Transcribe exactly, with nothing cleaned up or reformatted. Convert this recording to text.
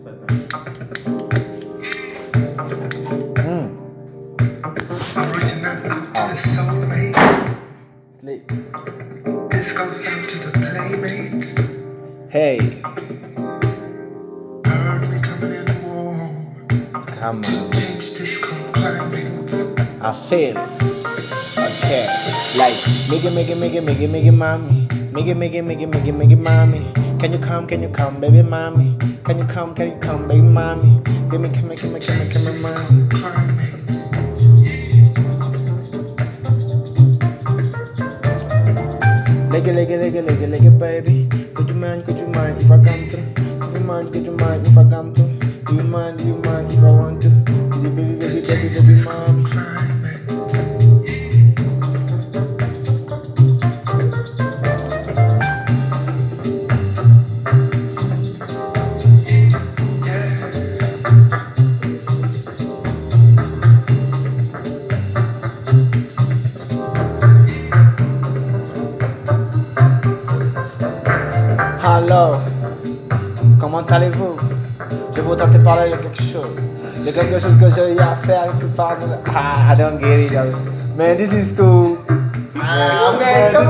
Mm. Original out to the soulmate. Sleep. This goes out to the playmates. Hey, Heard me coming in warm. come on. Change disco climate. I feel it. Okay. Like, Miggy, Miggy, Miggy, Miggy, Miggy, mommy. Miggy, Miggy, Miggy, Miggy, Miggy, mommy. Can you come, can you come, baby, mommy? Can you come, can you come, baby, mommy? Give me, come, come, come, come, come, mommy. Climate. Leggy, leggy, leggy, leggy, leggy, baby. Could you mind, could you mind if I come through? Could you mind, could you mind if I come through? Do you mind, do you mind if I want to? Baby, baby, baby, baby, baby, mommy. Climate. Hello, comment allez-vous? Je voudrais te parler de quelque chose. De quelque chose que j'ai eu à faire qui parle de... Ah, I don't get it. Man, this is too... Ah, man,